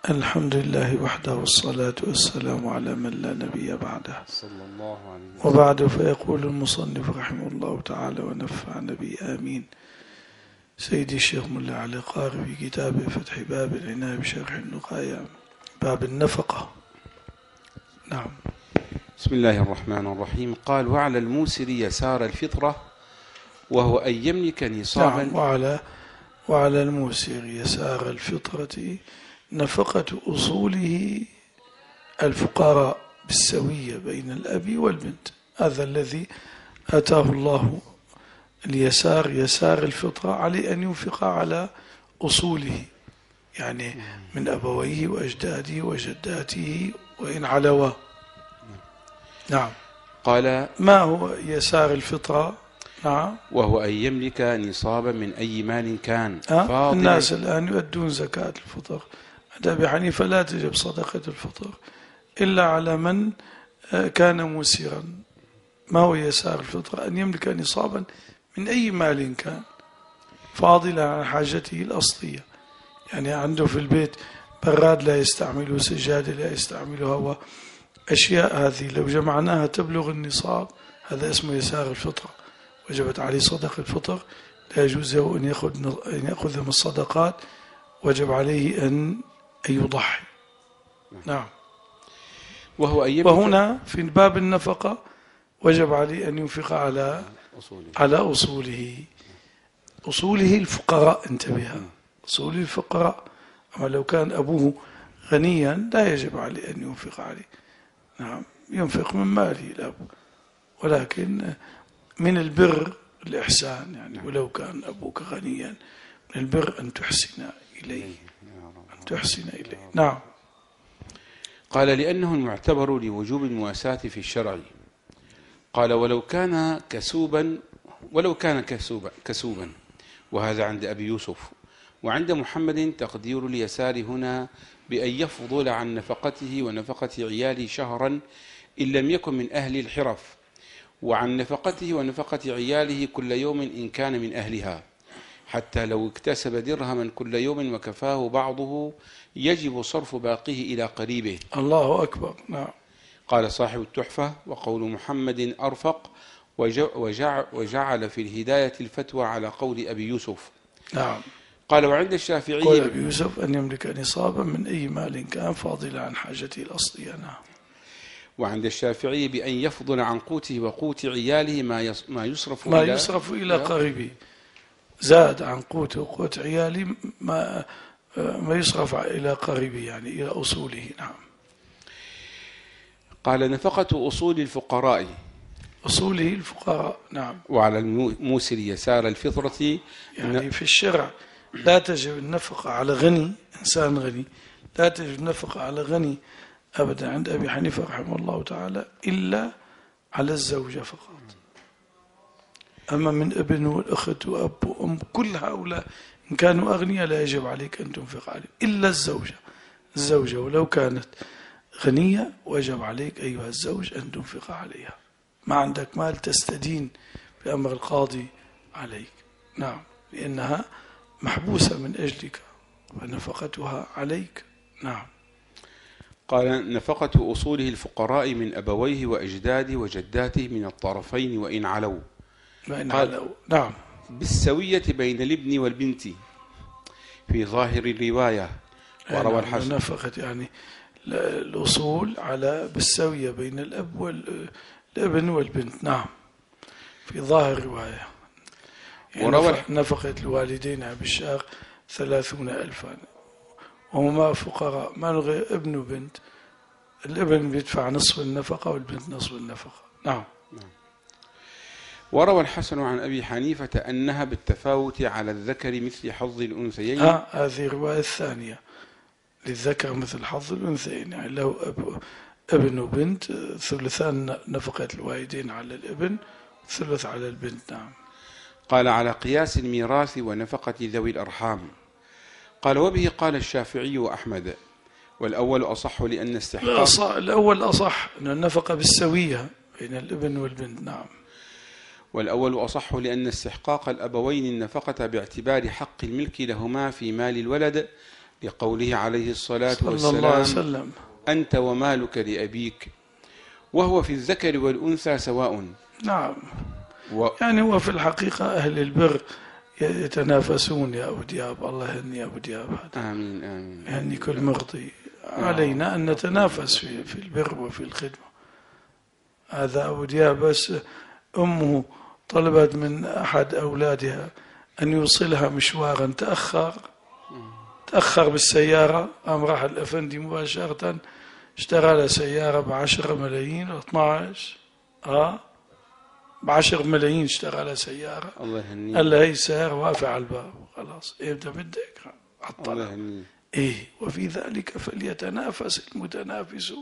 الحمد لله وحده والصلاة والسلام على من لا نبي بعده صلى الله عليه وسلم. وبعد، فيقول المصنف رحمه الله تعالى ونفعنا به آمين. سيدي الشيخ ملا علي قاري في كتابه فتح باب العناية بشرح النقايا باب النفقة. نعم. بسم الله الرحمن الرحيم. قال: وعلى الموسر يسار الفطرة وهو أن يملك نصابا. نعم. وعلى الموسر يسار الفطرة نفقة أصوله الفقراء بالسوية بين الأب والبنت. هذا الذي أتاه الله اليسار، يسار الفطرة، عليه أن ينفق على أصوله، يعني من أبويه وأجداده وجداته وإن علوا. نعم. قال: ما هو يسار الفطرة؟ نعم. وهو أن يملك نصابا من أي مال كان. الناس الآن يؤدون زكاة الفطر عند أبي حنيفة لا تجب صدقة الفطر إلا على من كان موسرا. ما هو يسار الفطر؟ أن يملك نصابا من أي مال كان فاضلا عن حاجته الأصلية، يعني عنده في البيت براد لا يستعمله، سجادة لا يستعملها، وأشياء هذه لو جمعناها تبلغ النصاب، هذا اسمه يسار الفطرة، وجبت عليه صدقة الفطر، لا يجوز له أن يأخذ من الصدقات، وجب عليه أن يضحي. نعم. وهنا في باب النفقة وجب عليه أن ينفق على أصوله الفقراء. انتبه، أصول الفقراء. أما لو كان أبوه غنيا لا يجب عليه أن ينفق عليه. نعم، ينفق من ماله الأب، ولكن من البر الإحسان، يعني ولو كان أبوك غنيا من البر أن تحسن إليه. نعم. قال: لأنه المعتبر لوجوب المواساة في الشرع. قال: ولو كان كسوبا، وهذا عند أبي يوسف. وعند محمد تقدير اليسار هنا بأن يفضل عن نفقته ونفقة عياله شهرا إن لم يكن من أهل الحرف، وعن نفقته ونفقة عياله كل يوم إن كان من أهلها، حتى لو اكتسب درهما كل يوم وكفاه بعضه يجب صرف باقيه إلى قريبه. الله أكبر. نعم. قال صاحب التحفة: وقول محمد أرفق، وجعل في الهداية الفتوى على قول أبي يوسف. نعم. قال: وعند الشافعي قول أبي يوسف أن يملك نصابا من أي مال كان فاضلا عن حاجته الأصلية. نعم. وعند الشافعي بأن يفضل عن قوته وقوت عياله ما يصرف إلى قريبه. زاد عن قوته وقوت عياله ما يصرف إلى قريبه، يعني إلى أصوله. نعم. قال: نفقة أصول الفقراء. أصوله الفقراء. نعم. وعلى الموسر يسار الفطرة، يعني في الشرع لا تجب النفقة على غني، إنسان غني لا تجب النفقة على غني أبدا عند أبي حنيفة رحمه الله تعالى إلا على الزوجة فقط. أما من ابن والأخت وأب وأم كل هؤلاء إن كانوا أغنياء لا يجب عليك أن تنفق عليهم إلا الزوجة ولو كانت غنية وجب عليك أيها الزوج أن تنفق عليها. ما عندك مال تستدين بأمر القاضي عليك. نعم، لأنها محبوسة من أجلك ونفقتها عليك. نعم. قال: نفقة أصوله الفقراء من أبويه وأجداده وجداته من الطرفين وإن علوا. نعم. بالسوية بين الابن والبنت في ظاهر الرواية. وروى الحسن نفقة يعني الأصول على بالسوية بين الأب والابن والبنت. نعم، في ظاهر الرواية. يعني نفقة الوالدين بالشهر 30,000، وهما فقراء ما غير ابن وبنت. الابن بيدفع نصف النفقة والبنت نصف النفقة. نعم. وروى الحسن عن أبي حنيفة أنها بالتفاوت على الذكر مثل حظ الأنثيين. هذه الرواية الثانية، للذكر مثل حظ الأنثيين، يعني له ابن وبنت ثلثان نفقة الوالدين على الابن، ثلث على البنت. نعم. قال: على قياس الميراث ونفقة ذوي الأرحام. قال: وبه قال الشافعي وأحمد، والأول أصح لأن استحقاق الأول أصح أن النفقة بالسوية بين الابن والبنت. نعم. والأول أصح لأن استحقاق الأبوين النفقة باعتبار حق الملك لهما في مال الولد لقوله عليه الصلاة صلى الله عليه والسلام: وسلم. أنت ومالك لأبيك، وهو في الذكر والأنثى سواء. نعم. يعني هو في الحقيقة أهل البر يتنافسون يا أبو دياب. الله يهني يا أبو دياب هذا. آمين آمين. يهني كل مرضي. علينا أن نتنافس في البر وفي الخدمة. هذا أبو دياب بس أمه طلبت من أحد أولادها أن يوصلها مشوارا، تأخر بالسيارة، قام راح الأفندي مباشرة اشترى له سيارة ب10 ملايين 12 ب10 ملايين اشترى له سيارة. الله يهنيه. قال له هي السيارة واقفة على الباب خلاص، امتى بدك الله يهنيه. وفي ذلك فليتنافس المتنافسون.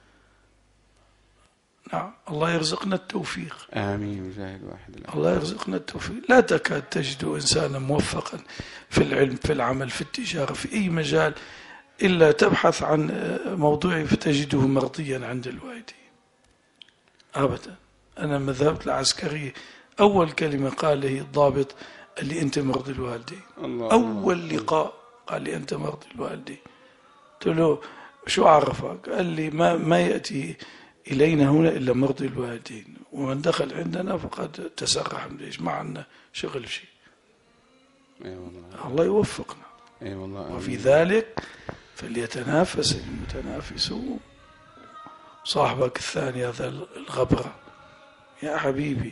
نعم. الله يرزقنا التوفيق. آمين. وجاهد واحد الأحد. الله يرزقنا التوفيق. لا تكاد تجد إنسانا موفقا في العلم، في العمل، في التجارة، في أي مجال، إلا تبحث عن موضوع فتجده مرضيا عند الوالدين. أبدا. أنا لما ذهبت العسكرية أول كلمة قال لي الضابط اللي أنت مرضي الوالدين. أول لقاء قال لي أنت مرضي الوالدين. قلت له شو عرفك؟ قال لي ما يأتي إلينا هنا إلا مرضي الوالدين، ومن دخل عندنا فقد تسرح من ليش ما عندنا شغل في شيء. الله يوفقنا. وفي ذلك فليتنافس المتنافسون. صاحبك الثاني هذا الغبرة يا حبيبي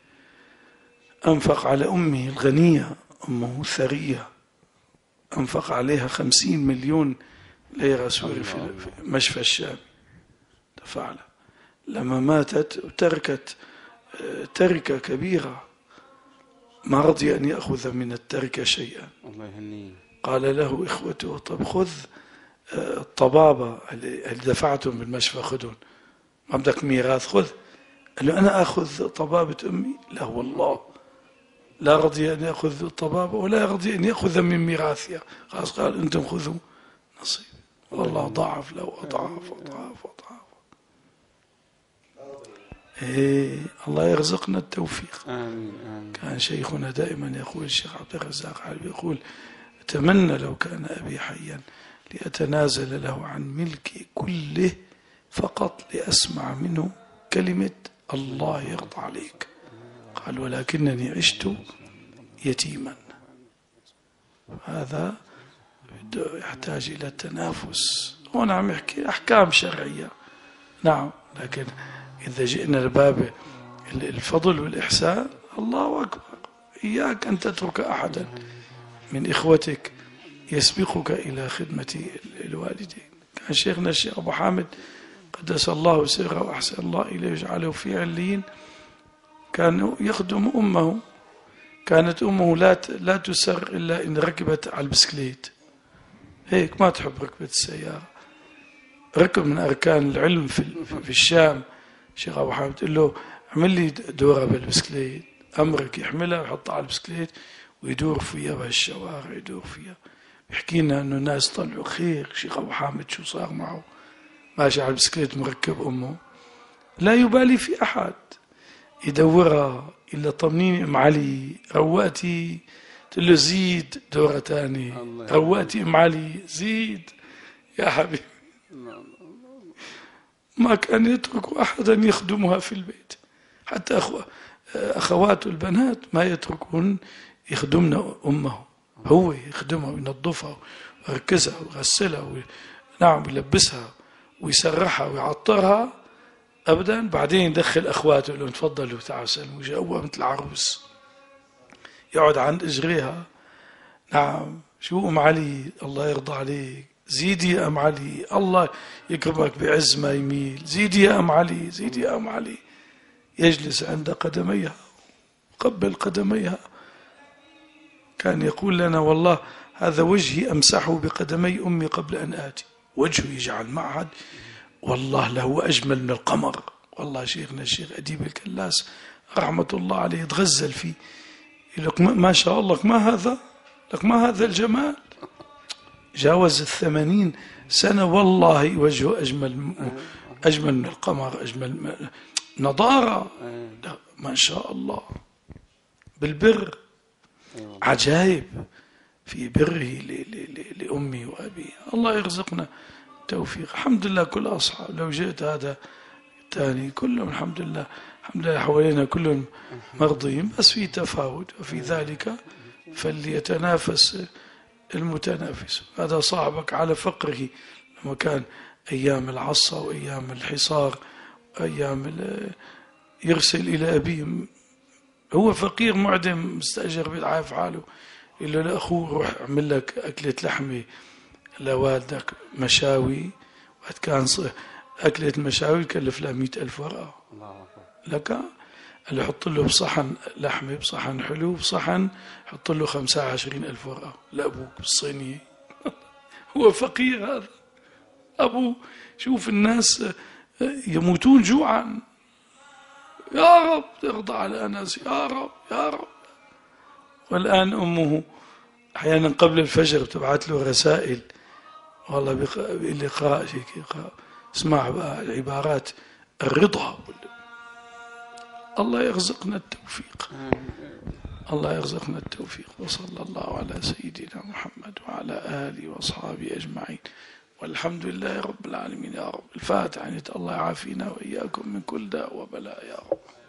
أنفق على أمه الغنية، أمه الثرية، أنفق عليها 50 مليون ليرة سوري في مشفى الشام تفعل. لما ماتت تركت تركة كبيرة، ما رضي أن يأخذ من التركة شيئا. الله يهنيه. قال له إخوته طب خذ الطبابة اللي دفعتهم بالمشفى خذون، ما بدك ميراث خذ. قال له أنا أخذ طبابة أمي؟ لا والله، لا رضي أن يأخذ الطبابة ولا رضي أن يأخذ من ميراثها. خلاص قال أنتم خذوا نصيب. والله ضاعف له أضعاف أضعاف أضعاف. الله يرزقنا التوفيق. آمين آمين. كان شيخنا دائما يقول، الشيخ عبد الرزاق حلبي يقول: أتمنى لو كان أبي حيا لأتنازل له عن ملكي كله فقط لأسمع منه كلمة الله يرضى عليك. قال: ولكنني عشت يتيما. هذا يحتاج إلى التنافس. هنا عم يحكي أحكام شرعية، نعم، لكن إذا جئنا لباب الفضل والإحسان، الله أكبر. إياك أن تترك أحدا من إخوتك يسبقك إلى خدمة الوالدين. كان شيخنا الشيخ أبو حامد قدس الله سره وأحسن الله إليه يجعله في عليين، كان يخدم أمه. كانت أمه لا تسر إلا إن ركبت على البسكليت، هيك ما تحب ركبة السيارة. ركب من أركان العلم في الشام. الشيخ أبو حامد تقول له اعمل لي دورة بالبسكليت، أمرك يحملها ويحطها على البسكليت ويدور فيها بهالشوارع، يدور فيها. يحكي لنا أنه الناس طلعوا خير. الشيخ أبو حامد شو صار معه؟ ماشي على البسكليت مركب أمه، لا يبالي في أحد، يدورها إلا طمنيني أم علي روقتي، تقول له زيد دورة تاني، روقتي أم علي زيد يا حبيبي. ما كان يترك أحدا يخدمها في البيت، حتى أخواته البنات ما يتركون يخدمن أمه، هو يخدمها وينظفها ويركزها ويغسلها نعم يلبسها ويسرحها ويعطرها أبدا. بعدين يدخل أخواته يقول لهم تفضلوا تعالوا سلموا، جاءوا مثل العروس، يقعد عند إجريها. نعم شو أم علي الله يرضى عليك، زيدي يا أم علي، الله يكرمك بعز ما يميل، زيدي يا أم علي، زيدي يا أم علي. يجلس عند قدميها وقبل قدميها. كان يقول لنا والله هذا وجهي أمسحه بقدمي أمي قبل أن آتي. وجهه يجعل معهد والله له أجمل من القمر. والله شيخنا الشيخ أديب الكلاس رحمة الله عليه يتغزل فيه، يقول لك ما شاء الله ما هذا، لك ما هذا الجمال. جاوز 80 سنة والله وجهه أجمل من القمر، أجمل نضارة، ما شاء الله بالبر. عجائب في بره لأمي وأبي. الله يرزقنا التوفيق. الحمد لله كل أصحاب، لو جئت هذا الثاني كلهم الحمد لله حوالينا كلهم مرضيين، بس في تفاوت، وفي ذلك فليتنافس المتنافس. هذا صاحبك على فقره لما كان أيام العصا وأيام الحصار، أيام يرسل إلى أبيه، هو فقير معدم مستأجر بيضعف حاله، يقول له لأخوه روح اعمل لك أكلة لحمة لوالدك مشاوي، وقت كان أكلة مشاوي كلف لها 100,000 ورقة لك، اللي يحط له بصحن لحمة بصحن حلو بصحن يحط له 25,000 ورقة لأبوك بالصينية. هو فقير هذا أبوه. شوف الناس يموتون جوعا، يا رب ترضى على ناس، يا رب يا رب. والآن أمه أحيانا قبل الفجر تبعت له رسائل، والله بلقاء شيء اسمع بقى العبارات الرضا. الله يرزقنا التوفيق، الله يرزقنا التوفيق. وصلى الله على سيدنا محمد وعلى آله وأصحابه أجمعين، والحمد لله رب العالمين يا رب. الفاتحة. الله يعافينا وإياكم من كل داء وبلاء يا رب.